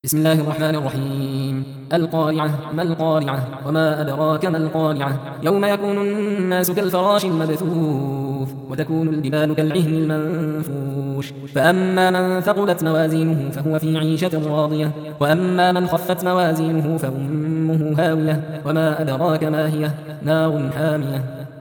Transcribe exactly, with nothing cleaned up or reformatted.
بسم الله الرحمن الرحيم. القارعة. ما القارعة وما أدراك ما القارعة يوم يكون الناس كالفراش المبثوث وتكون الجبال كالعهن المنفوش فأما من ثقلت موازينه فهو في عيشة راضية وأما من خفت موازينه فأمه هاوية وما أدراك ما هي نار حامية